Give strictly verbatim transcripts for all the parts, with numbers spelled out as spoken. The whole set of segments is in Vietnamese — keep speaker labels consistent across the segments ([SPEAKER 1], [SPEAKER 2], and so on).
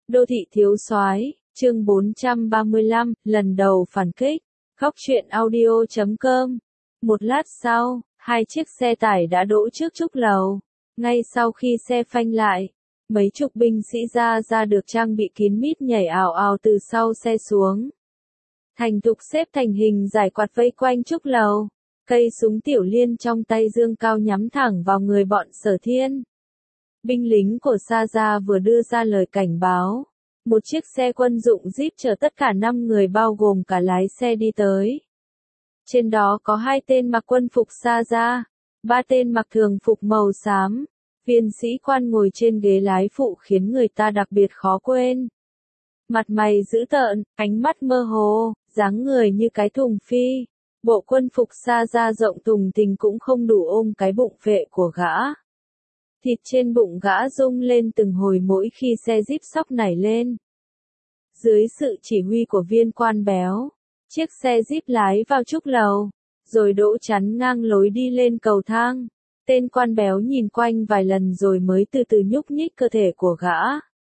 [SPEAKER 1] Đô thị thiếu soái, chương bốn trăm ba mươi lăm, lần đầu phản kích. Góc truyện audio chấm com. Một lát sau, hai chiếc xe tải đã đỗ trước trúc lầu. Ngay sau khi xe phanh lại, mấy chục binh sĩ ra ra được trang bị kín mít nhảy ào ào từ sau xe xuống. Thành thục xếp thành hình giải quạt vây quanh trúc lầu. Cây súng tiểu liên trong tay dương cao nhắm thẳng vào người bọn Sở Thiên. Binh lính của Sa Gia vừa đưa ra lời cảnh báo. Một chiếc xe quân dụng Jeep chở tất cả năm người bao gồm cả lái xe đi tới. Trên đó có hai tên mặc quân phục Sa Gia, ba tên mặc thường phục màu xám. Viên sĩ quan ngồi trên ghế lái phụ khiến người ta đặc biệt khó quên. Mặt mày dữ tợn, ánh mắt mơ hồ, dáng người như cái thùng phi. Bộ quân phục Sa Gia rộng thùng thình cũng không đủ ôm cái bụng phệ của gã. Thịt trên bụng gã rung lên từng hồi mỗi khi xe Jeep sóc nảy lên. Dưới sự chỉ huy của viên quan béo, chiếc xe Jeep lái vào trúc lầu, rồi đỗ chắn ngang lối đi lên cầu thang. Tên quan béo nhìn quanh vài lần rồi mới từ từ nhúc nhích cơ thể của gã.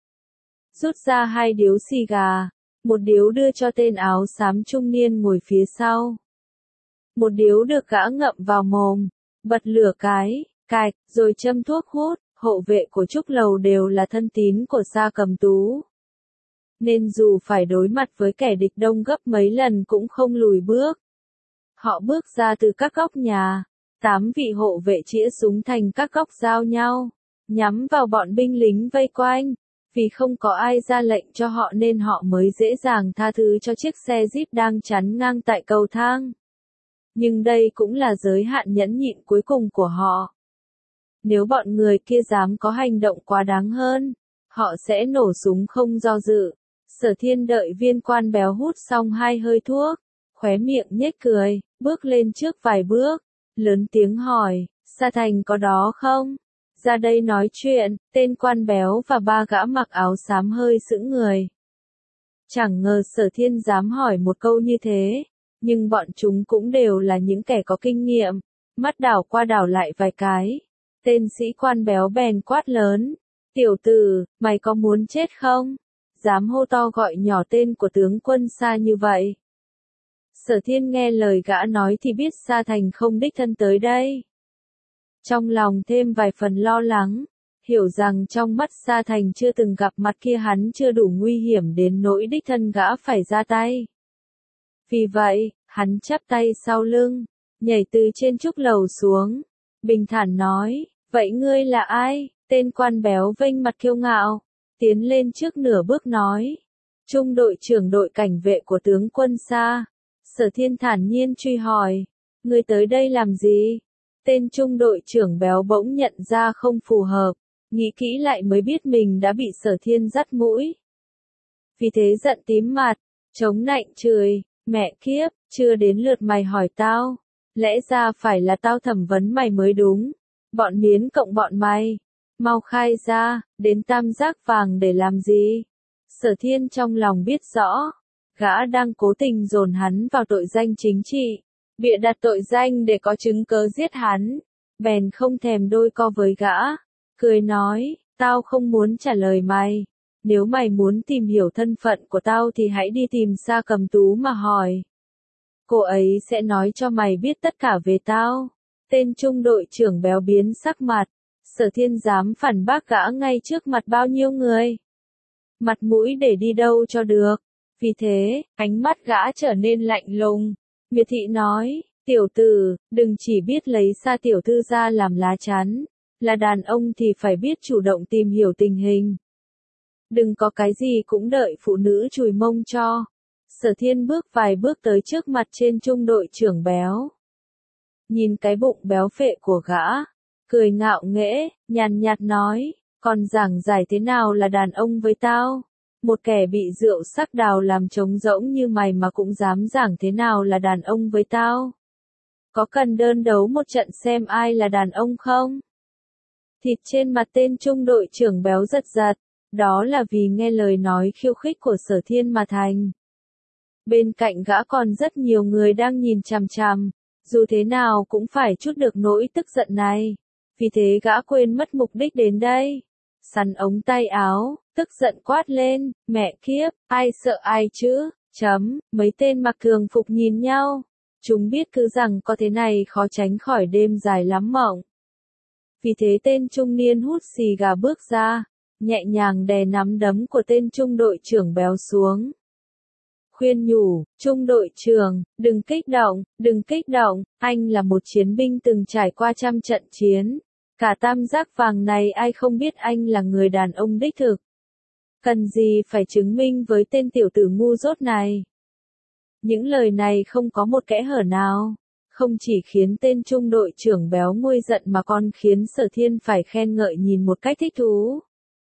[SPEAKER 1] Rút ra hai điếu xì gà, một điếu đưa cho tên áo xám trung niên ngồi phía sau. Một điếu được gã ngậm vào mồm, bật lửa cái, cạch, rồi châm thuốc hút. Hộ vệ của trúc lầu đều là thân tín của Sa Cầm Tú. Nên dù phải đối mặt với kẻ địch đông gấp mấy lần cũng không lùi bước. Họ bước ra từ các góc nhà, tám vị hộ vệ chĩa súng thành các góc giao nhau, nhắm vào bọn binh lính vây quanh. Vì không có ai ra lệnh cho họ nên họ mới dễ dàng tha thứ cho chiếc xe Jeep đang chắn ngang tại cầu thang. Nhưng đây cũng là giới hạn nhẫn nhịn cuối cùng của họ. Nếu bọn người kia dám có hành động quá đáng hơn, họ sẽ nổ súng không do dự. Sở Thiên đợi viên quan béo hút xong hai hơi thuốc, khóe miệng nhếch cười, bước lên trước vài bước, lớn tiếng hỏi, Sa Thành có đó không? Ra đây nói chuyện. Tên quan béo và ba gã mặc áo xám hơi sững người. Chẳng ngờ Sở Thiên dám hỏi một câu như thế, nhưng bọn chúng cũng đều là những kẻ có kinh nghiệm, mắt đảo qua đảo lại vài cái. Tên sĩ quan béo bèn quát lớn, tiểu tử, mày có muốn chết không? Dám hô to gọi nhỏ tên của tướng quân Sa như vậy. Sở Thiên nghe lời gã nói thì biết Sa Thành không đích thân tới đây. Trong lòng thêm vài phần lo lắng, hiểu rằng trong mắt Sa Thành chưa từng gặp mặt kia hắn chưa đủ nguy hiểm đến nỗi đích thân gã phải ra tay. Vì vậy, hắn chắp tay sau lưng, nhảy từ trên trúc lầu xuống, bình thản nói, vậy ngươi là ai? Tên quan béo vênh mặt kiêu ngạo, tiến lên trước nửa bước nói, trung đội trưởng đội cảnh vệ của tướng quân Sa. Sở Thiên thản nhiên truy hỏi, ngươi tới đây làm gì? Tên trung đội trưởng béo bỗng nhận ra không phù hợp, nghĩ kỹ lại mới biết mình đã bị Sở Thiên dắt mũi. Vì thế giận tím mặt, chống nạnh chửi, mẹ kiếp, chưa đến lượt mày hỏi tao, lẽ ra phải là tao thẩm vấn mày mới đúng. Bọn miến cộng bọn mày, mau khai ra, đến tam giác vàng để làm gì? Sở Thiên trong lòng biết rõ, gã đang cố tình dồn hắn vào tội danh chính trị, bịa đặt tội danh để có chứng cớ giết hắn, bèn không thèm đôi co với gã, cười nói, tao không muốn trả lời mày, nếu mày muốn tìm hiểu thân phận của tao thì hãy đi tìm Sa Cầm Tú mà hỏi. Cô ấy sẽ nói cho mày biết tất cả về tao. Tên trung đội trưởng béo biến sắc mặt, Sở Thiên dám phản bác gã ngay trước mặt bao nhiêu người. Mặt mũi để đi đâu cho được. Vì thế, ánh mắt gã trở nên lạnh lùng. Miệt thị nói, tiểu tử, đừng chỉ biết lấy Sa tiểu thư ra làm lá chắn, là đàn ông thì phải biết chủ động tìm hiểu tình hình. Đừng có cái gì cũng đợi phụ nữ chùi mông cho. Sở Thiên bước vài bước tới trước mặt trên trung đội trưởng béo. Nhìn cái bụng béo phệ của gã, cười ngạo nghễ, nhàn nhạt nói, còn giảng giải thế nào là đàn ông với tao? Một kẻ bị rượu sắc đào làm trống rỗng như mày mà cũng dám giảng thế nào là đàn ông với tao? Có cần đơn đấu một trận xem ai là đàn ông không? Thịt trên mặt tên trung đội trưởng béo giật giật, đó là vì nghe lời nói khiêu khích của Sở Thiên mà thành. Bên cạnh gã còn rất nhiều người đang nhìn chằm chằm. Dù thế nào cũng phải chút được nỗi tức giận này. Vì thế gã quên mất mục đích đến đây. Sắn ống tay áo, tức tức giận quát lên, mẹ kiếp, ai sợ ai chứ, chấm, mấy tên mặc thường phục nhìn nhau. Chúng biết cứ rằng có thế này khó tránh khỏi đêm dài lắm mộng. Vì thế tên trung niên hút xì gà bước ra, nhẹ nhàng đè nắm đấm của tên trung đội trưởng béo xuống. Khuyên nhủ, trung đội trưởng, đừng kích động, đừng kích động, anh là một chiến binh từng trải qua trăm trận chiến. Cả tam giác vàng này ai không biết anh là người đàn ông đích thực. Cần gì phải chứng minh với tên tiểu tử ngu dốt này. Những lời này không có một kẽ hở nào. Không chỉ khiến tên trung đội trưởng béo nguôi giận mà còn khiến Sở Thiên phải khen ngợi nhìn một cách thích thú.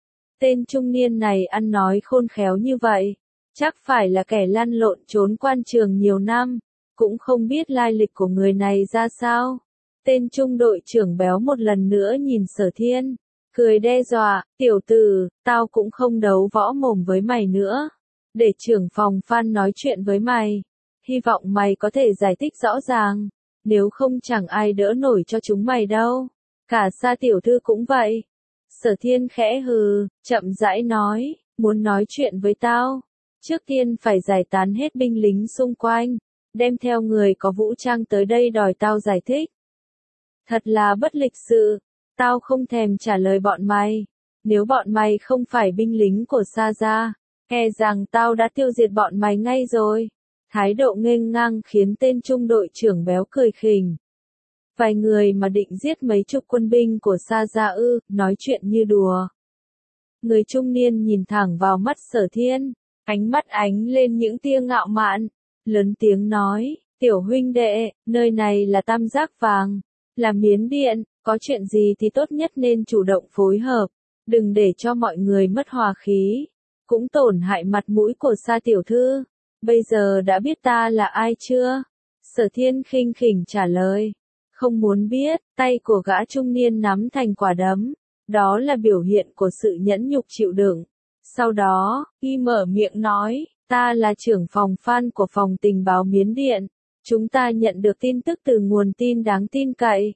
[SPEAKER 1] Tên trung niên này ăn nói khôn khéo như vậy. Chắc phải là kẻ lăn lộn trốn quan trường nhiều năm. Cũng không biết lai lịch của người này ra sao. Tên trung đội trưởng béo một lần nữa nhìn Sở Thiên. Cười đe dọa, tiểu tử, tao cũng không đấu võ mồm với mày nữa. Để trưởng phòng Phan nói chuyện với mày. Hy vọng mày có thể giải thích rõ ràng. Nếu không chẳng ai đỡ nổi cho chúng mày đâu. Cả Sa tiểu thư cũng vậy. Sở Thiên khẽ hừ, chậm rãi nói, muốn nói chuyện với tao. Trước tiên phải giải tán hết binh lính xung quanh. Đem theo người có vũ trang tới đây đòi tao giải thích. Thật là bất lịch sự. Tao không thèm trả lời bọn mày. Nếu bọn mày không phải binh lính của Sa gia, e rằng tao đã tiêu diệt bọn mày ngay rồi. Thái độ nghênh ngang khiến tên trung đội trưởng béo cười khỉnh. Vài người mà định giết mấy chục quân binh của Sa gia ư, nói chuyện như đùa. Người trung niên nhìn thẳng vào mắt Sở Thiên, ánh mắt ánh lên những tia ngạo mạn, lớn tiếng nói, tiểu huynh đệ, nơi này là tam giác vàng, là Miến Điện, có chuyện gì thì tốt nhất nên chủ động phối hợp, đừng để cho mọi người mất hòa khí, cũng tổn hại mặt mũi của Sa tiểu thư. Bây giờ đã biết ta là ai chưa? Sở Thiên khinh khỉnh trả lời. Không muốn biết, tay của gã trung niên nắm thành quả đấm. Đó là biểu hiện của sự nhẫn nhục chịu đựng. Sau đó, y mở miệng nói, ta là trưởng phòng Phan của phòng tình báo Miến Điện. Chúng ta nhận được tin tức từ nguồn tin đáng tin cậy.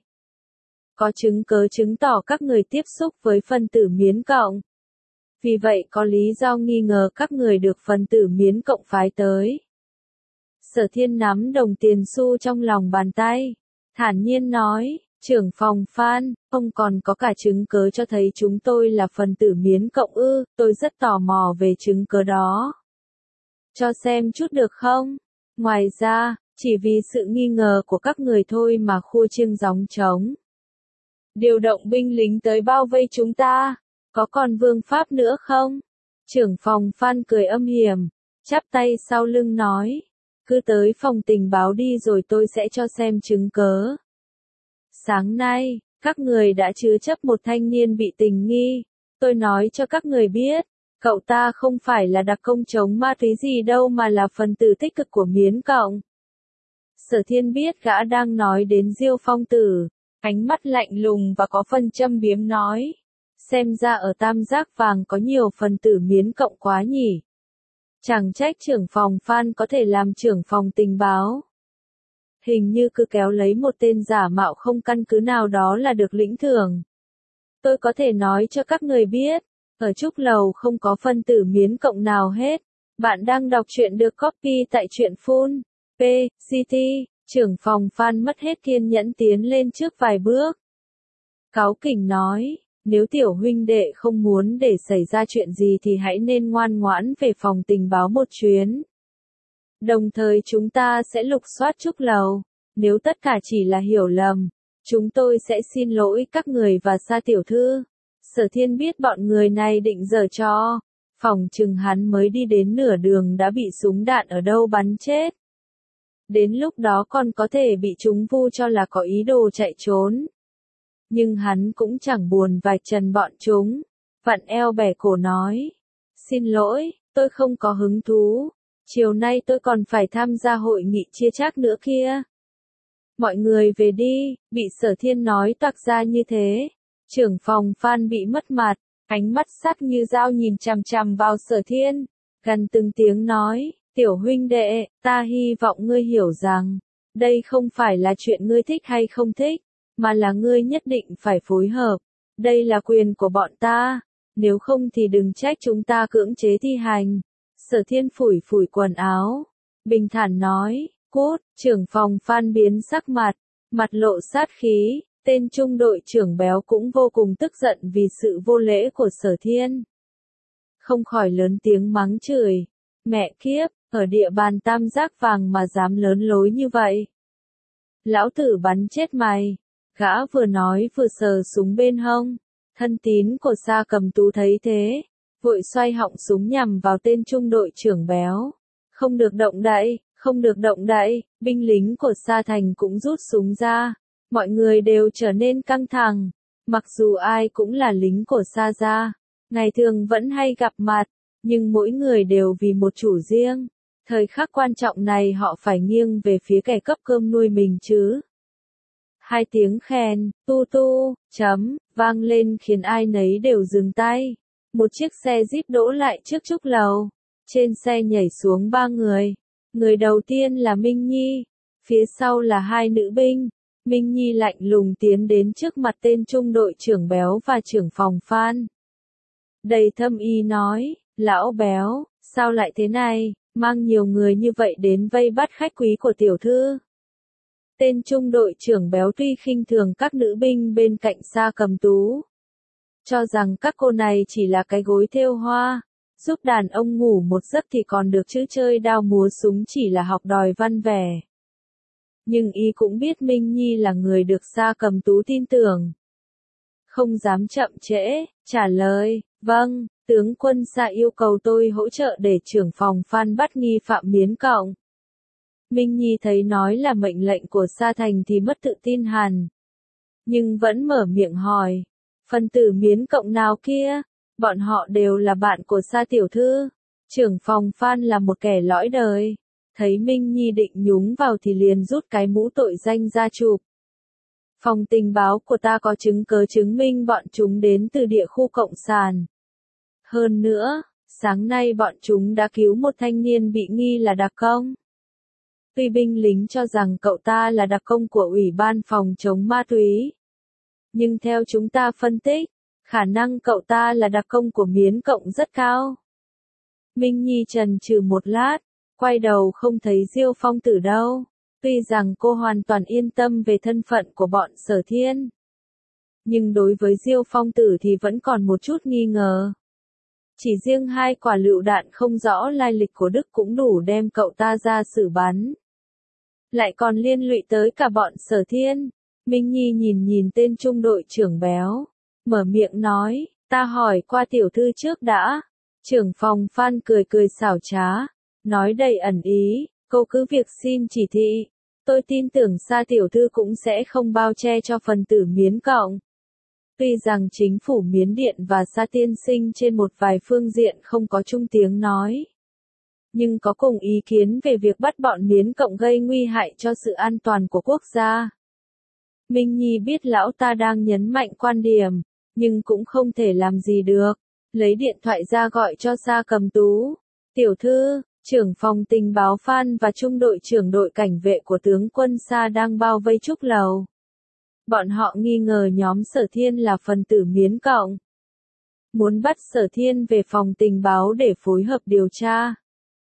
[SPEAKER 1] Có chứng cớ chứng tỏ các người tiếp xúc với phân tử Miến Cộng. Vì vậy có lý do nghi ngờ các người được phần tử Miến Cộng phái tới. Sở Thiên nắm đồng tiền xu trong lòng bàn tay. Thản nhiên nói, trưởng phòng Phan, ông còn có cả chứng cớ cho thấy chúng tôi là phần tử Miến Cộng ư, tôi rất tò mò về chứng cớ đó. Cho xem chút được không? Ngoài ra, chỉ vì sự nghi ngờ của các người thôi mà khua chiêng gióng trống. Điều động binh lính tới bao vây chúng ta. Có còn vương pháp nữa không? Trưởng phòng Phan cười âm hiểm, chắp tay sau lưng nói, cứ tới phòng tình báo đi rồi tôi sẽ cho xem chứng cớ. Sáng nay, các người đã chứa chấp một thanh niên bị tình nghi, tôi nói cho các người biết, cậu ta không phải là đặc công chống ma túy gì đâu mà là phần tử tích cực của Miến Cộng. Sở Thiên biết gã đang nói đến Diêu Phong Tử, ánh mắt lạnh lùng và có phần châm biếm nói. Xem ra ở tam giác vàng có nhiều phần tử Miến Cộng quá nhỉ. Chẳng trách trưởng phòng Phan có thể làm trưởng phòng tình báo. Hình như cứ kéo lấy một tên giả mạo không căn cứ nào đó là được lĩnh thưởng. Tôi có thể nói cho các người biết, ở Trúc Lầu không có phân tử Miến Cộng nào hết. Bạn đang đọc truyện được copy tại truyện Full. P, City, trưởng phòng Phan mất hết kiên nhẫn tiến lên trước vài bước. Cáu kỉnh nói. Nếu tiểu huynh đệ không muốn để xảy ra chuyện gì thì hãy nên ngoan ngoãn về phòng tình báo một chuyến. Đồng thời chúng ta sẽ lục soát Trúc Lầu. Nếu tất cả chỉ là hiểu lầm, chúng tôi sẽ xin lỗi các người và Sa tiểu thư. Sở Thiên biết bọn người này định giở trò. Phòng chừng hắn mới đi đến nửa đường đã bị súng đạn ở đâu bắn chết. Đến lúc đó còn có thể bị chúng vu cho là có ý đồ chạy trốn. Nhưng hắn cũng chẳng buồn vạch trần bọn chúng. Vặn eo bẻ cổ nói. Xin lỗi, tôi không có hứng thú. Chiều nay tôi còn phải tham gia hội nghị chia chác nữa kia. Mọi người về đi, bị Sở Thiên nói toạc ra như thế. Trưởng phòng Phan bị mất mặt, ánh mắt sắc như dao nhìn chằm chằm vào Sở Thiên. Gần từng tiếng nói, tiểu huynh đệ, ta hy vọng ngươi hiểu rằng, đây không phải là chuyện ngươi thích hay không thích. Mà là ngươi nhất định phải phối hợp. Đây là quyền của bọn ta. Nếu không thì đừng trách chúng ta cưỡng chế thi hành. Sở Thiên phủi phủi quần áo, bình thản nói, cút. Trưởng phòng Phan biến sắc mặt, mặt lộ sát khí, tên trung đội trưởng béo cũng vô cùng tức giận vì sự vô lễ của Sở Thiên. Không khỏi lớn tiếng mắng chửi, mẹ kiếp, ở địa bàn tam giác vàng mà dám lớn lối như vậy. Lão tử bắn chết mày. Gã vừa nói vừa sờ súng bên hông, thân tín của Sa Cầm Tú thấy thế, vội xoay họng súng nhằm vào tên trung đội trưởng béo. Không được động đậy, không được động đậy, binh lính của Sa Thành cũng rút súng ra, mọi người đều trở nên căng thẳng, mặc dù ai cũng là lính của Sa gia, ngày thường vẫn hay gặp mặt, nhưng mỗi người đều vì một chủ riêng, thời khắc quan trọng này họ phải nghiêng về phía kẻ cấp cơm nuôi mình chứ. Hai tiếng khen, tu tu, chấm, vang lên khiến ai nấy đều dừng tay. Một chiếc xe Jeep đỗ lại trước trúc lầu. Trên xe nhảy xuống ba người. Người đầu tiên là Minh Nhi. Phía sau là hai nữ binh. Minh Nhi lạnh lùng tiến đến trước mặt tên trung đội trưởng béo và trưởng phòng Phan. Đầy thâm ý nói, lão béo, sao lại thế này, mang nhiều người như vậy đến vây bắt khách quý của tiểu thư. Tên trung đội trưởng béo tuy khinh thường các nữ binh bên cạnh Sa Cầm Tú, cho rằng các cô này chỉ là cái gối thêu hoa, giúp đàn ông ngủ một giấc thì còn được chứ chơi đao múa súng chỉ là học đòi văn vẻ. Nhưng y cũng biết Minh Nhi là người được Sa Cầm Tú tin tưởng. Không dám chậm trễ, trả lời, vâng, tướng quân Sa yêu cầu tôi hỗ trợ để trưởng phòng Phan bắt nghi phạm Miến Cộng. Minh Nhi thấy nói là mệnh lệnh của Sa Thành thì mất tự tin hẳn. Nhưng vẫn mở miệng hỏi, phần tử Miến Cộng nào kia, bọn họ đều là bạn của Sa tiểu thư. Trưởng phòng Phan là một kẻ lõi đời, thấy Minh Nhi định nhúng vào thì liền rút cái mũ tội danh ra chụp. Phòng tình báo của ta có chứng cớ chứng minh bọn chúng đến từ địa khu Cộng sản. Hơn nữa, sáng nay bọn chúng đã cứu một thanh niên bị nghi là đặc công. Tuy binh lính cho rằng cậu ta là đặc công của Ủy ban phòng chống ma túy. Nhưng theo chúng ta phân tích, khả năng cậu ta là đặc công của Miến Cộng rất cao. Minh Nhi chần chừ một lát, quay đầu không thấy Diêu Phong Tử đâu. Tuy rằng cô hoàn toàn yên tâm về thân phận của bọn Sở Thiên, nhưng đối với Diêu Phong Tử thì vẫn còn một chút nghi ngờ. Chỉ riêng hai quả lựu đạn không rõ lai lịch của Đức cũng đủ đem cậu ta ra xử bắn. Lại còn liên lụy tới cả bọn Sở Thiên. Minh Nhi nhìn nhìn tên trung đội trưởng béo, mở miệng nói, ta hỏi qua tiểu thư trước đã. Trưởng phòng Phan cười cười xảo trá, nói đầy ẩn ý, cô cứ việc xin chỉ thị. Tôi tin tưởng Sa tiểu thư cũng sẽ không bao che cho phần tử Miến Cộng. Tuy rằng chính phủ Miến Điện và Sa tiên sinh trên một vài phương diện không có chung tiếng nói, nhưng có cùng ý kiến về việc bắt bọn Miến Cộng gây nguy hại cho sự an toàn của quốc gia. Minh Nhi biết lão ta đang nhấn mạnh quan điểm, nhưng cũng không thể làm gì được. Lấy điện thoại ra gọi cho Sa Cầm Tú. Tiểu thư, trưởng phòng tình báo Phan và trung đội trưởng đội cảnh vệ của tướng quân Sa đang bao vây trúc lầu. Bọn họ nghi ngờ nhóm Sở Thiên là phần tử Miến Cộng. Muốn bắt Sở Thiên về phòng tình báo để phối hợp điều tra.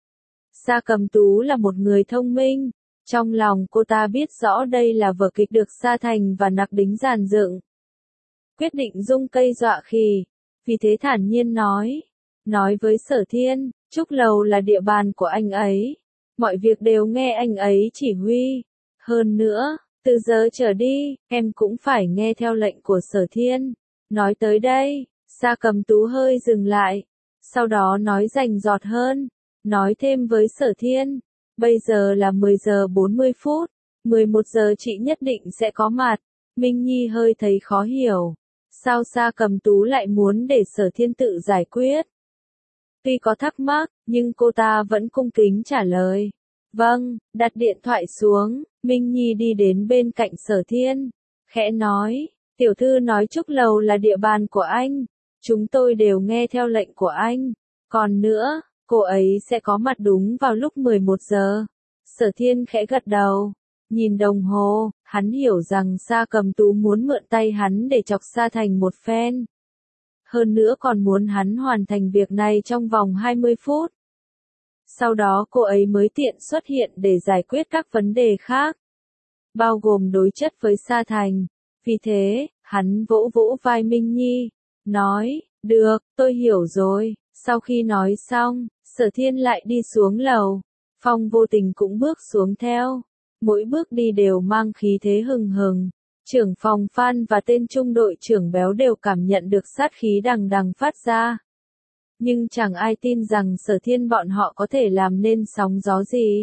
[SPEAKER 1] Sa Cầm Tú là một người thông minh. Trong lòng cô ta biết rõ đây là vở kịch được Sa Thành và Nặc Đính dàn dựng. Quyết định dung cây dọa khỉ. Vì thế thản nhiên nói. Nói với Sở Thiên, trúc lầu là địa bàn của anh ấy. Mọi việc đều nghe anh ấy chỉ huy. Hơn nữa, từ giờ trở đi, em cũng phải nghe theo lệnh của Sở Thiên. Nói tới đây, Sa Cầm Tú hơi dừng lại. Sau đó nói rành rọt hơn. Nói thêm với Sở Thiên. Bây giờ là mười giờ bốn mươi phút. mười một giờ chị nhất định sẽ có mặt. Minh Nhi hơi thấy khó hiểu. Sao Sa Cầm Tú lại muốn để Sở Thiên tự giải quyết? Tuy có thắc mắc, nhưng cô ta vẫn cung kính trả lời. Vâng, đặt điện thoại xuống, Minh Nhi đi đến bên cạnh Sở Thiên. Khẽ nói, tiểu thư nói trúc lầu là địa bàn của anh. Chúng tôi đều nghe theo lệnh của anh. Còn nữa, cô ấy sẽ có mặt đúng vào lúc mười một giờ. Sở Thiên khẽ gật đầu. Nhìn đồng hồ, hắn hiểu rằng Sa Cầm Tú muốn mượn tay hắn để chọc Sa Thành một phen. hơn nữa còn muốn hắn hoàn thành việc này trong vòng hai mươi phút. Sau đó cô ấy mới tiện xuất hiện để giải quyết các vấn đề khác, bao gồm đối chất với Sa Thành. Vì thế, hắn vỗ vỗ vai Minh Nhi, nói, được, tôi hiểu rồi. Sau khi nói xong, Sở Thiên lại đi xuống lầu, Phong Vô Tình cũng bước xuống theo, mỗi bước đi đều mang khí thế hừng hừng. Trưởng phòng Phan và tên trung đội trưởng Béo đều cảm nhận được sát khí đằng đằng phát ra. Nhưng chẳng ai tin rằng Sở Thiên bọn họ có thể làm nên sóng gió gì.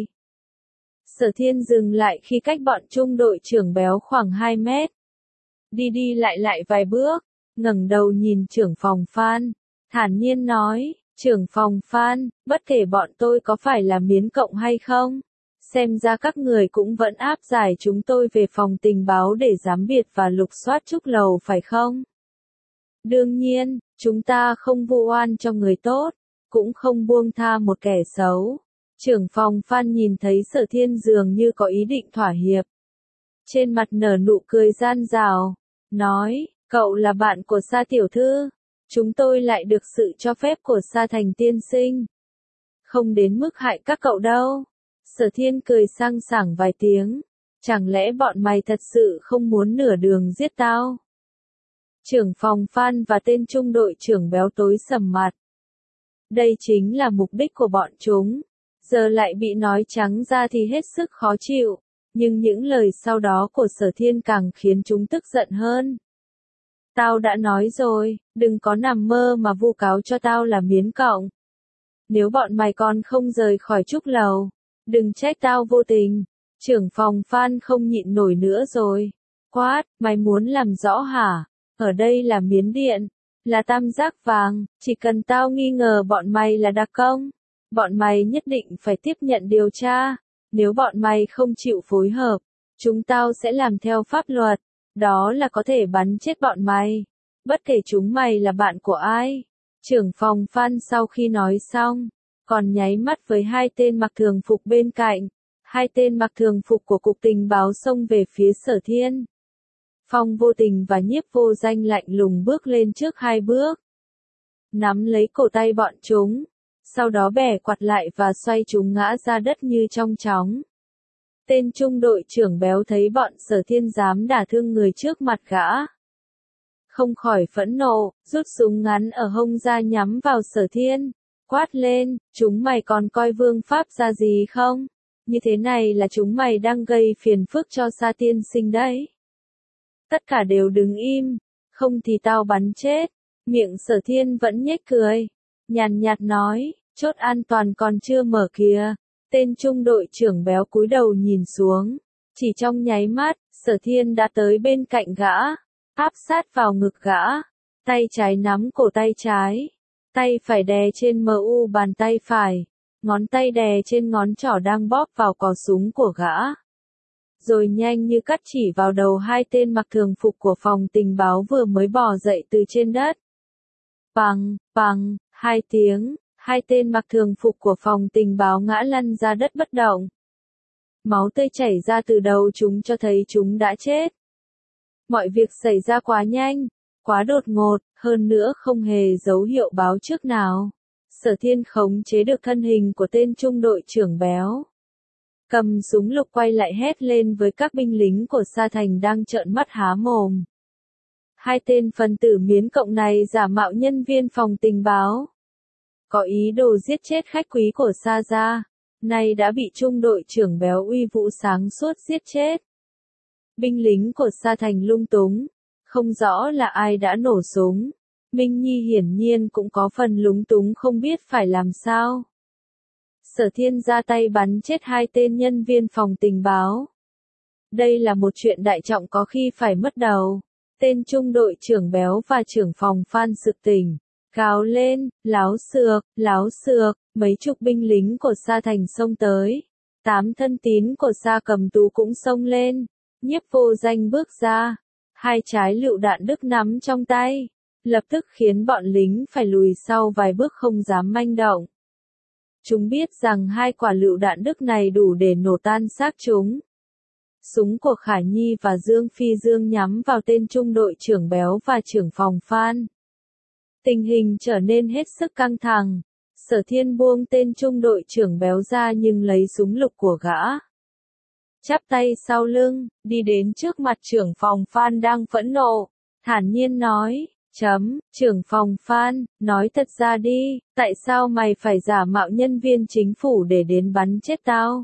[SPEAKER 1] Sở Thiên dừng lại khi cách bọn trung đội trưởng Béo khoảng hai mét. Đi đi lại lại vài bước, ngẩng đầu nhìn trưởng phòng Phan, thản nhiên nói, trưởng phòng Phan, bất kể bọn tôi có phải là miến cộng hay không, xem ra các người cũng vẫn áp giải chúng tôi về phòng tình báo để giám biệt và lục soát trúc lầu phải không? Đương nhiên, chúng ta không vu oan cho người tốt, cũng không buông tha một kẻ xấu. Trưởng phòng Phan nhìn thấy Sở Thiên dường như có ý định thỏa hiệp. Trên mặt nở nụ cười gian rào, nói, cậu là bạn của Sa tiểu thư, chúng tôi lại được sự cho phép của Sa Thành tiên sinh. Không đến mức hại các cậu đâu. Sở Thiên cười sang sảng vài tiếng, chẳng lẽ bọn mày thật sự không muốn nửa đường giết tao? Trưởng phòng Phan và tên trung đội trưởng Béo tối sầm mặt. Đây chính là mục đích của bọn chúng, giờ lại bị nói trắng ra thì hết sức khó chịu, nhưng những lời sau đó của Sở Thiên càng khiến chúng tức giận hơn. Tao đã nói rồi, đừng có nằm mơ mà vu cáo cho tao là miến cộng. Nếu bọn mày còn không rời khỏi trúc lầu, đừng trách tao vô tình. Trưởng phòng Phan không nhịn nổi nữa rồi. Quát, mày muốn làm rõ hả? Ở đây là miến điện, là tam giác vàng, chỉ cần tao nghi ngờ bọn mày là đặc công, bọn mày nhất định phải tiếp nhận điều tra. Nếu bọn mày không chịu phối hợp, chúng tao sẽ làm theo pháp luật, đó là có thể bắn chết bọn mày, bất kể chúng mày là bạn của ai. Trưởng phòng Phan sau khi nói xong, còn nháy mắt với hai tên mặc thường phục bên cạnh. Hai tên mặc thường phục của cục tình báo xông về phía Sở Thiên. Phong Vô Tình và Nhiếp Vô Danh lạnh lùng bước lên trước hai bước, nắm lấy cổ tay bọn chúng, sau đó bẻ quạt lại và xoay chúng ngã ra đất như trong chóng. Tên trung đội trưởng Béo thấy bọn Sở Thiên dám đả thương người trước mặt gã, không khỏi phẫn nộ, rút súng ngắn ở hông ra nhắm vào Sở Thiên, quát lên, chúng mày còn coi vương pháp ra gì không? Như thế này là chúng mày đang gây phiền phức cho Sa tiên sinh đấy. Tất cả đều đứng im, không thì tao bắn chết. Miệng Sở Thiên vẫn nhếch cười, nhàn nhạt nói, chốt an toàn còn chưa mở kìa. Tên trung đội trưởng Béo cúi đầu nhìn xuống, chỉ trong nháy mắt, Sở Thiên đã tới bên cạnh gã, áp sát vào ngực gã, tay trái nắm cổ tay trái, tay phải đè trên em u bàn tay phải, ngón tay đè trên ngón trỏ đang bóp vào cò súng của gã. Rồi nhanh như cắt chỉ vào đầu hai tên mặc thường phục của phòng tình báo vừa mới bò dậy từ trên đất. Bằng, bằng, hai tiếng, hai tên mặc thường phục của phòng tình báo ngã lăn ra đất bất động. Máu tươi chảy ra từ đầu chúng cho thấy chúng đã chết. Mọi việc xảy ra quá nhanh, quá đột ngột, hơn nữa không hề dấu hiệu báo trước nào. Sở Thiên khống chế được thân hình của tên trung đội trưởng Béo, cầm súng lục quay lại hét lên với các binh lính của Sa Thành đang trợn mắt há mồm. Hai tên phần tử miến cộng này giả mạo nhân viên phòng tình báo, có ý đồ giết chết khách quý của Sa gia, nay đã bị trung đội trưởng Béo uy vũ sáng suốt giết chết. Binh lính của Sa Thành lung túng, không rõ là ai đã nổ súng. Minh Nhi hiển nhiên cũng có phần lúng túng không biết phải làm sao. Sở Thiên ra tay bắn chết hai tên nhân viên phòng tình báo. Đây là một chuyện đại trọng có khi phải mất đầu. Tên trung đội trưởng Béo và trưởng phòng Phan sực tỉnh, gào lên, láo xược, láo xược, mấy chục binh lính của Sa Thành xông tới. Tám thân tín của Sa Cầm Tú cũng xông lên. Nhiếp Vô Danh bước ra, hai trái lựu đạn Đức nắm trong tay, lập tức khiến bọn lính phải lùi sau vài bước không dám manh động. Chúng biết rằng hai quả lựu đạn Đức này đủ để nổ tan xác chúng. Súng của Khả Nhi và Dương Phi Dương nhắm vào tên trung đội trưởng Béo và trưởng phòng Phan. Tình hình trở nên hết sức căng thẳng. Sở Thiên buông tên trung đội trưởng béo ra nhưng lấy súng lục của gã. Chắp tay sau lưng, đi đến trước mặt trưởng phòng Phan đang phẫn nộ, thản nhiên nói, chấm, trưởng phòng Phan, nói thật ra đi, tại sao mày phải giả mạo nhân viên chính phủ để đến bắn chết tao?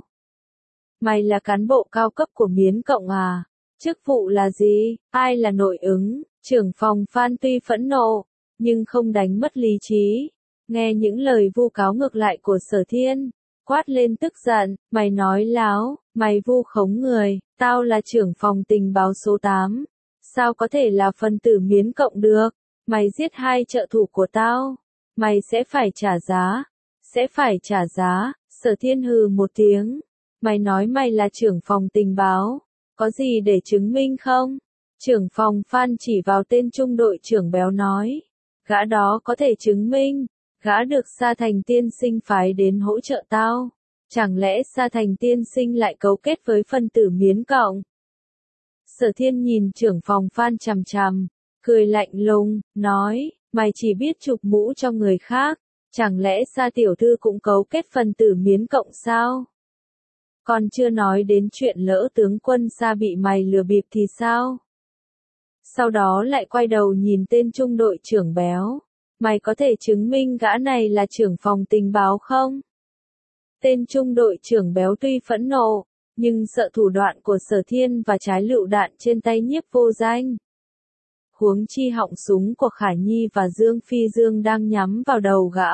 [SPEAKER 1] Mày là cán bộ cao cấp của Miến Cộng à? Chức vụ là gì? Ai là nội ứng? Trưởng phòng Phan tuy phẫn nộ, nhưng không đánh mất lý trí. Nghe những lời vu cáo ngược lại của Sở Thiên, quát lên tức giận, mày nói láo, mày vu khống người, tao là trưởng phòng tình báo số tám. Sao có thể là phần tử Miến Cộng được? Mày giết hai trợ thủ của tao. Mày sẽ phải trả giá. Sẽ phải trả giá. Sở Thiên hừ một tiếng. Mày nói mày là trưởng phòng tình báo. Có gì để chứng minh không? Trưởng phòng Phan chỉ vào tên trung đội trưởng béo nói. Gã đó có thể chứng minh. Gã được Sa Thành tiên sinh phái đến hỗ trợ tao. Chẳng lẽ Sa Thành tiên sinh lại cấu kết với phân tử Miến Cộng? Sở Thiên nhìn trưởng phòng Phan chằm chằm, cười lạnh lùng, nói, mày chỉ biết chụp mũ cho người khác, chẳng lẽ Sa tiểu thư cũng cấu kết phân tử Miến Cộng sao? Còn chưa nói đến chuyện lỡ tướng quân Sa bị mày lừa bịp thì sao? Sau đó lại quay đầu nhìn tên trung đội trưởng béo, mày có thể chứng minh gã này là trưởng phòng tình báo không? Tên trung đội trưởng béo tuy phẫn nộ, nhưng sợ thủ đoạn của Sở Thiên và trái lựu đạn trên tay Nhiếp Vô Danh. Huống chi họng súng của Khả Nhi và Dương Phi Dương đang nhắm vào đầu gã,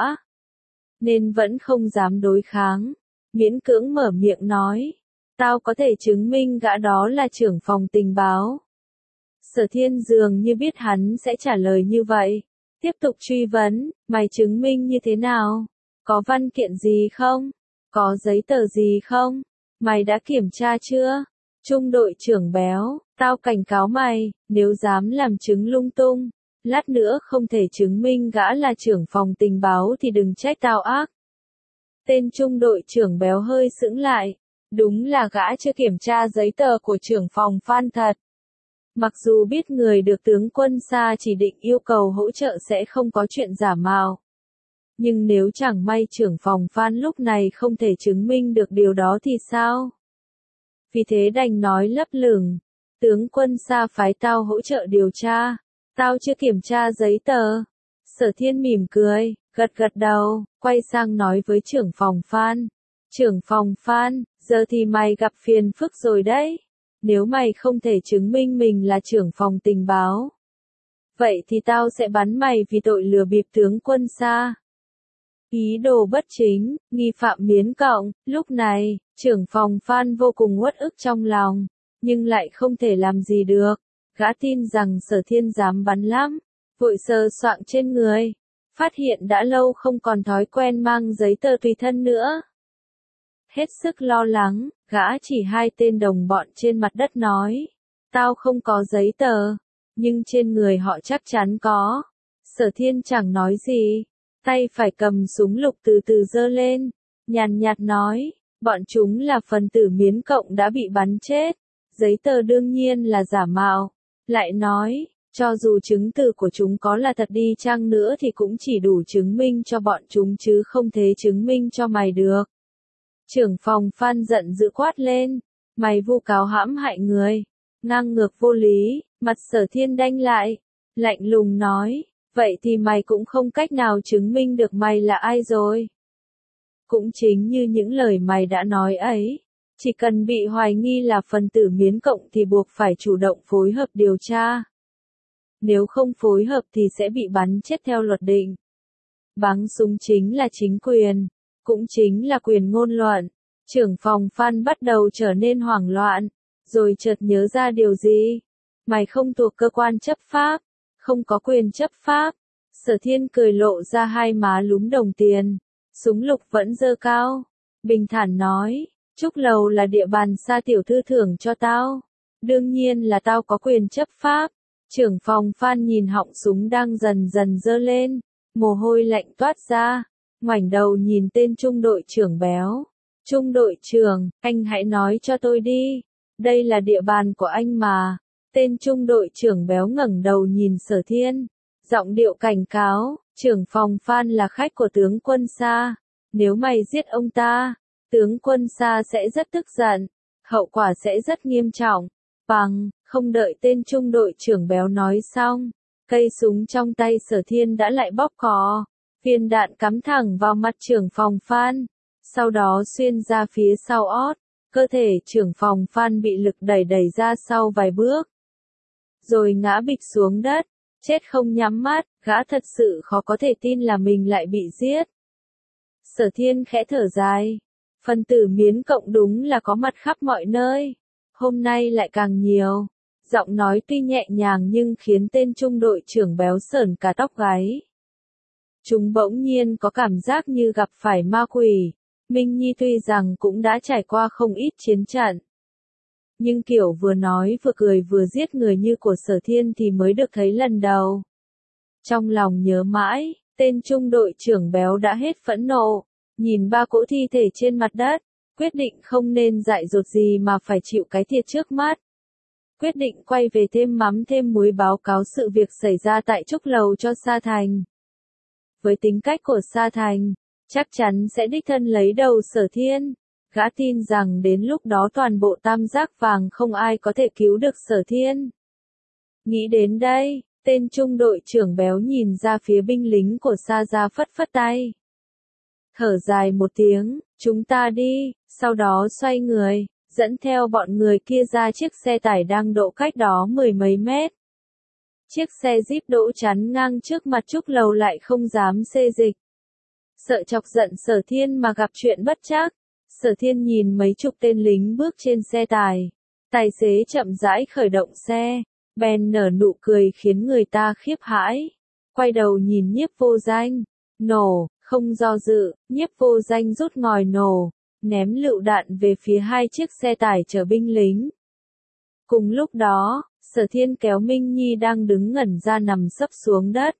[SPEAKER 1] nên vẫn không dám đối kháng, miễn cưỡng mở miệng nói, tao có thể chứng minh gã đó là trưởng phòng tình báo. Sở Thiên dường như biết hắn sẽ trả lời như vậy, tiếp tục truy vấn, mày chứng minh như thế nào? Có văn kiện gì không? Có giấy tờ gì không? Mày đã kiểm tra chưa? Trung đội trưởng béo, tao cảnh cáo mày, nếu dám làm chứng lung tung, lát nữa không thể chứng minh gã là trưởng phòng tình báo thì đừng trách tao ác. Tên trung đội trưởng béo hơi sững lại, đúng là gã chưa kiểm tra giấy tờ của trưởng phòng Phan thật. Mặc dù biết người được tướng quân Sa chỉ định yêu cầu hỗ trợ sẽ không có chuyện giả mạo. Nhưng nếu chẳng may trưởng phòng Phan lúc này không thể chứng minh được điều đó thì sao? Vì thế đành nói lấp lửng, tướng quân Sa phái tao hỗ trợ điều tra, tao chưa kiểm tra giấy tờ. Sở Thiên mỉm cười, gật gật đầu, quay sang nói với trưởng phòng Phan. Trưởng phòng Phan, giờ thì mày gặp phiền phức rồi đấy. Nếu mày không thể chứng minh mình là trưởng phòng tình báo, vậy thì tao sẽ bắn mày vì tội lừa bịp tướng quân Sa. Ý đồ bất chính, nghi phạm Miến Cộng, lúc này, trưởng phòng Phan vô cùng uất ức trong lòng, nhưng lại không thể làm gì được. Gã tin rằng Sở Thiên dám bắn lắm, vội sờ soạng trên người, phát hiện đã lâu không còn thói quen mang giấy tờ tùy thân nữa. Hết sức lo lắng, gã chỉ hai tên đồng bọn trên mặt đất nói, tao không có giấy tờ, nhưng trên người họ chắc chắn có. Sở Thiên chẳng nói gì. Tay phải cầm súng lục từ từ giơ lên, nhàn nhạt nói, bọn chúng là phần tử Miến Cộng đã bị bắn chết, giấy tờ đương nhiên là giả mạo. Lại nói, cho dù chứng từ của chúng có là thật đi chăng nữa thì cũng chỉ đủ chứng minh cho bọn chúng chứ không thể chứng minh cho mày được. Trưởng phòng Phan giận dữ quát lên, mày vu cáo hãm hại người, ngang ngược vô lý, mặt Sở Thiên đanh lại, lạnh lùng nói. Vậy thì mày cũng không cách nào chứng minh được mày là ai rồi. Cũng chính như những lời mày đã nói ấy, chỉ cần bị hoài nghi là phần tử Miến Cộng thì buộc phải chủ động phối hợp điều tra. Nếu không phối hợp thì sẽ bị bắn chết theo luật định. Bắn súng chính là chính quyền, cũng chính là quyền ngôn luận. Trưởng phòng Phan bắt đầu trở nên hoảng loạn, rồi chợt nhớ ra điều gì. Mày không thuộc cơ quan chấp pháp. Không có quyền chấp pháp. Sở Thiên cười lộ ra hai má lúm đồng tiền, súng lục vẫn giơ cao, bình thản nói, Trúc Lầu là địa bàn Sa tiểu thư thưởng cho tao, đương nhiên là tao có quyền chấp pháp. Trưởng phòng Phan nhìn họng súng đang dần dần giơ lên, mồ hôi lạnh toát ra, ngoảnh đầu nhìn tên trung đội trưởng béo. Trung đội trưởng, anh hãy nói cho tôi đi, đây là địa bàn của anh mà. Tên trung đội trưởng béo ngẩng đầu nhìn Sở Thiên, Giọng điệu cảnh cáo, trưởng phòng Phan là khách của tướng quân Sa. Nếu mày giết ông ta, tướng quân Sa sẽ rất tức giận. Hậu quả sẽ rất nghiêm trọng. Bằng, không đợi tên trung đội trưởng béo nói xong. Cây súng trong tay Sở Thiên đã lại bóp cò. Viên đạn cắm thẳng vào mặt trưởng phòng Phan. Sau đó xuyên ra phía sau ót. Cơ thể trưởng phòng Phan bị lực đẩy đẩy ra sau vài bước. Rồi ngã bịch xuống đất. Chết không nhắm mắt, gã thật sự khó có thể tin là mình lại bị giết. Sở Thiên khẽ thở dài. Phần tử miến cộng đúng là có mặt khắp mọi nơi. Hôm nay lại càng nhiều. Giọng nói tuy nhẹ nhàng nhưng khiến tên trung đội trưởng béo sởn cả tóc gáy. Chúng bỗng nhiên có cảm giác như gặp phải ma quỷ. Minh Nhi tuy rằng cũng đã trải qua không ít chiến trận. Nhưng kiểu vừa nói vừa cười vừa giết người như của Sở Thiên thì mới được thấy lần đầu. Trong lòng nhớ mãi, tên trung đội trưởng béo đã hết phẫn nộ. Nhìn ba cỗ thi thể trên mặt đất. Quyết định không nên dại dột gì mà phải chịu cái thiệt trước mắt. Quyết định quay về thêm mắm thêm muối báo cáo sự việc xảy ra tại Trúc Lầu cho Sa Thành. Với tính cách của Sa Thành, chắc chắn sẽ đích thân lấy đầu Sở Thiên. Gã tin rằng đến lúc đó toàn bộ tam giác vàng không ai có thể cứu được Sở Thiên. Nghĩ đến đây, tên trung đội trưởng béo nhìn ra phía binh lính của Sa gia phất phất tay. Thở dài một tiếng, chúng ta đi, sau đó xoay người, dẫn theo bọn người kia ra chiếc xe tải đang đỗ cách đó mười mấy mét. Chiếc xe Jeep đỗ chắn ngang trước mặt Trúc Lầu lại không dám xê dịch. Sợ chọc giận Sở Thiên mà gặp chuyện bất trắc. Sở Thiên nhìn mấy chục tên lính bước trên xe tải. Tài xế chậm rãi khởi động xe, bèn nở nụ cười khiến người ta khiếp hãi. Quay đầu nhìn Nhiếp Vô Danh, nổ, không do dự, Nhiếp Vô Danh rút ngòi nổ, ném lựu đạn về phía hai chiếc xe tải chở binh lính. Cùng lúc đó, Sở Thiên kéo Minh Nhi đang đứng ngẩn ra nằm sấp xuống đất.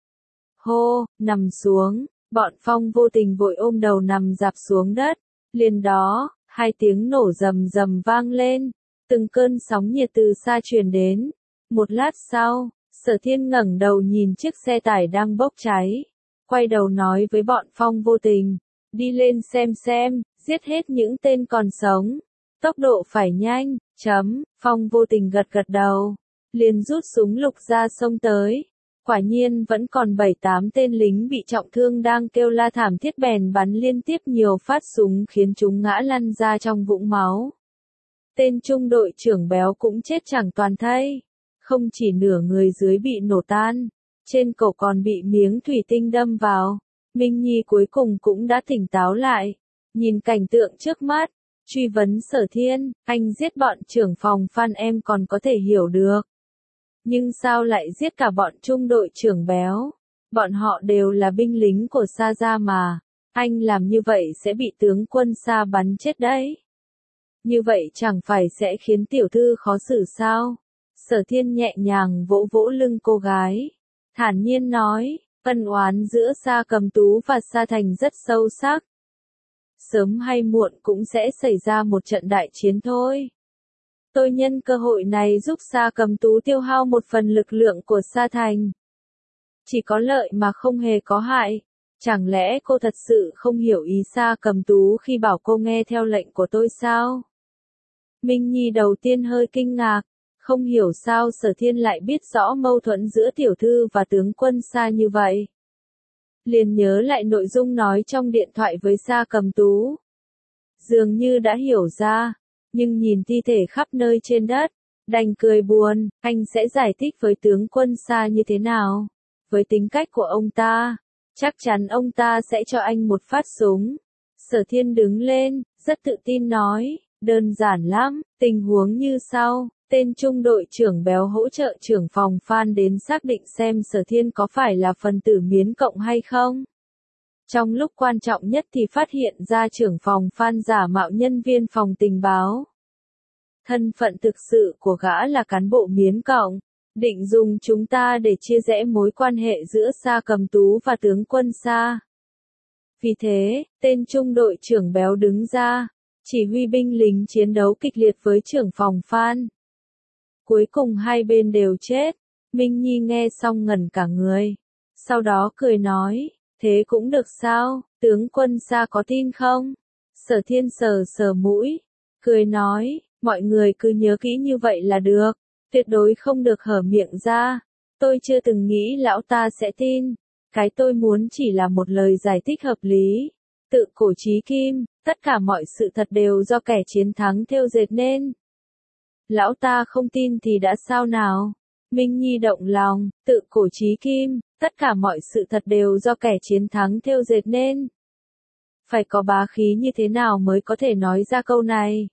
[SPEAKER 1] Hô, nằm xuống, bọn Phong vô tình vội ôm đầu nằm dạp xuống đất. Liền đó, hai tiếng nổ rầm rầm vang lên, từng cơn sóng nhiệt từ xa truyền đến. Một lát sau, Sở Thiên ngẩng đầu nhìn chiếc xe tải đang bốc cháy, quay đầu nói với bọn Phong vô tình, đi lên xem xem, giết hết những tên còn sống, tốc độ phải nhanh, chấm, Phong vô tình gật gật đầu, liền rút súng lục ra xông tới. Quả nhiên vẫn còn bảy tám tên lính bị trọng thương đang kêu la thảm thiết bèn bắn liên tiếp nhiều phát súng khiến chúng ngã lăn ra trong vũng máu. Tên trung đội trưởng béo cũng chết chẳng toàn thây. Không chỉ nửa người dưới bị nổ tan, trên cổ còn bị miếng thủy tinh đâm vào. Minh Nhi cuối cùng cũng đã tỉnh táo lại. Nhìn cảnh tượng trước mắt, truy vấn Sở Thiên, anh giết bọn trưởng phòng Phan em còn có thể hiểu được. Nhưng sao lại giết cả bọn trung đội trưởng béo? Bọn họ đều là binh lính của Sa gia mà. Anh làm như vậy sẽ bị tướng quân Sa bắn chết đấy. Như vậy chẳng phải sẽ khiến tiểu thư khó xử sao? Sở Thiên nhẹ nhàng vỗ vỗ lưng cô gái. Thản nhiên nói, ân oán giữa Sa Cầm Tú và Sa Thành rất sâu sắc. Sớm hay muộn cũng sẽ xảy ra một trận đại chiến thôi. Tôi nhân cơ hội này giúp Sa Cầm Tú tiêu hao một phần lực lượng của Sa Thành. Chỉ có lợi mà không hề có hại. Chẳng lẽ cô thật sự không hiểu ý Sa Cầm Tú khi bảo cô nghe theo lệnh của tôi sao? Minh Nhi đầu tiên hơi kinh ngạc, không hiểu sao Sở Thiên lại biết rõ mâu thuẫn giữa tiểu thư và tướng quân Sa như vậy. Liền nhớ lại nội dung nói trong điện thoại với Sa Cầm Tú. Dường như đã hiểu ra. Nhưng nhìn thi thể khắp nơi trên đất, đành cười buồn, anh sẽ giải thích với tướng quân Sa như thế nào. Với tính cách của ông ta, chắc chắn ông ta sẽ cho anh một phát súng. Sở Thiên đứng lên, rất tự tin nói, đơn giản lắm, tình huống như sau, tên trung đội trưởng béo hỗ trợ trưởng phòng Phan đến xác định xem Sở Thiên có phải là phần tử miến cộng hay không. Trong lúc quan trọng nhất thì phát hiện ra trưởng phòng Phan giả mạo nhân viên phòng tình báo. Thân phận thực sự của gã là cán bộ miến cộng, định dùng chúng ta để chia rẽ mối quan hệ giữa Sa Cầm Tú và tướng quân Sa. Vì thế, tên trung đội trưởng béo đứng ra, chỉ huy binh lính chiến đấu kịch liệt với trưởng phòng Phan. Cuối cùng hai bên đều chết, Minh Nhi nghe xong ngẩn cả người. Sau đó cười nói, thế cũng được sao, tướng quân Sa có tin không? Sở Thiên sờ sờ mũi, cười nói, mọi người cứ nhớ kỹ như vậy là được, tuyệt đối không được hở miệng ra. Tôi chưa từng nghĩ lão ta sẽ tin, cái tôi muốn chỉ là một lời giải thích hợp lý. Tự cổ chí kim, tất cả mọi sự thật đều do kẻ chiến thắng thêu dệt nên. Lão ta không tin thì đã sao nào? Minh Nhi động lòng, tự cổ chí kim, tất cả mọi sự thật đều do kẻ chiến thắng thêu dệt nên. Phải có bá khí như thế nào mới có thể nói ra câu này?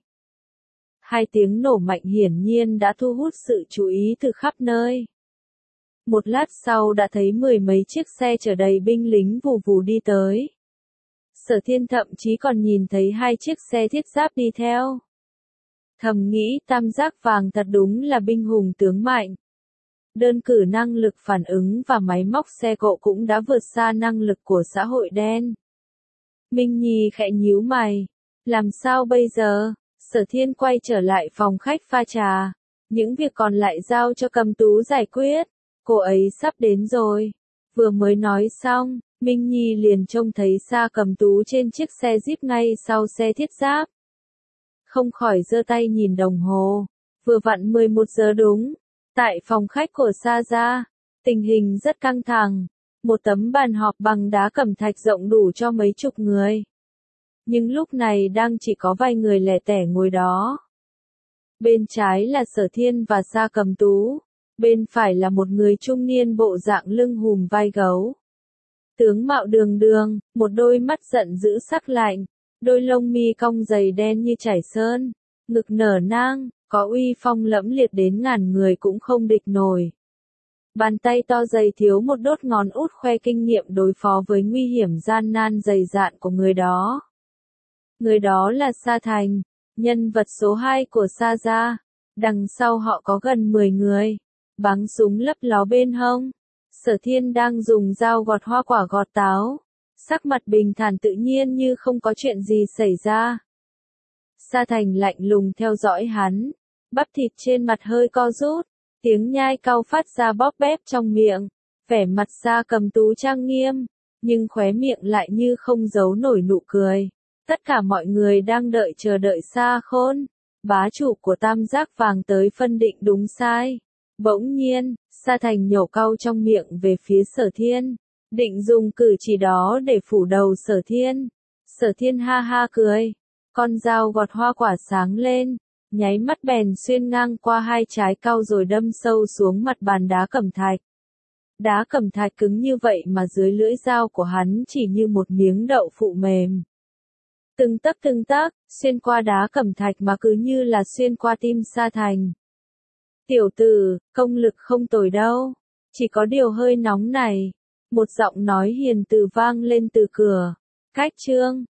[SPEAKER 1] Hai tiếng nổ mạnh hiển nhiên đã thu hút sự chú ý từ khắp nơi. Một lát sau đã thấy mười mấy chiếc xe chở đầy binh lính vù vù đi tới. Sở Thiên thậm chí còn nhìn thấy hai chiếc xe thiết giáp đi theo. Thầm nghĩ tam giác vàng thật đúng là binh hùng tướng mạnh. Đơn cử năng lực phản ứng và máy móc xe cộ cũng đã vượt xa năng lực của xã hội đen. Minh Nhi khẽ nhíu mày. Làm sao bây giờ? Sở Thiên quay trở lại phòng khách pha trà. Những việc còn lại giao cho Cầm Tú giải quyết. Cô ấy sắp đến rồi. Vừa mới nói xong, Minh Nhi liền trông thấy Sa Cầm Tú trên chiếc xe jeep ngay sau xe thiết giáp. Không khỏi giơ tay nhìn đồng hồ. Vừa vặn mười một giờ đúng. Tại phòng khách của Sa gia, tình hình rất căng thẳng. Một tấm bàn họp bằng đá cẩm thạch rộng đủ cho mấy chục người. Nhưng lúc này đang chỉ có vài người lẻ tẻ ngồi đó. Bên trái là Sở Thiên và Sa Cầm Tú. Bên phải là một người trung niên bộ dạng lưng hùm vai gấu. Tướng mạo đường đường, một đôi mắt giận dữ sắc lạnh, đôi lông mi cong dày đen như chảy sơn, ngực nở nang, có uy phong lẫm liệt đến ngàn người cũng không địch nổi. Bàn tay to dày thiếu một đốt ngón út khoe kinh nghiệm đối phó với nguy hiểm gian nan dày dạn của người đó. Người đó là Sa Thành, nhân vật số hai của Sa gia. Đằng sau họ có gần mười người, bắn súng lấp ló bên hông. Sở Thiên đang dùng dao gọt hoa quả gọt táo, sắc mặt bình thản tự nhiên như không có chuyện gì xảy ra. Sa Thành lạnh lùng theo dõi hắn, bắp thịt trên mặt hơi co rút, tiếng nhai cau phát ra bóp bép trong miệng, vẻ mặt Sa Cầm Tú trang nghiêm, nhưng khóe miệng lại như không giấu nổi nụ cười. Tất cả mọi người đang đợi chờ đợi Sa Khôn, bá chủ của tam giác vàng tới phân định đúng sai. Bỗng nhiên, Sa Thành nhổ cau trong miệng về phía Sở Thiên, định dùng cử chỉ đó để phủ đầu Sở Thiên. Sở Thiên ha ha cười, con dao gọt hoa quả sáng lên, nháy mắt bèn xuyên ngang qua hai trái cau rồi đâm sâu xuống mặt bàn đá cẩm thạch. Đá cẩm thạch cứng như vậy mà dưới lưỡi dao của hắn chỉ như một miếng đậu phụ mềm. Từng tấc từng tấc, xuyên qua đá cẩm thạch mà cứ như là xuyên qua tim Sa Thành. Tiểu tử, công lực không tồi đâu, chỉ có điều hơi nóng này. Một giọng nói hiền từ vang lên từ cửa. Cách trương,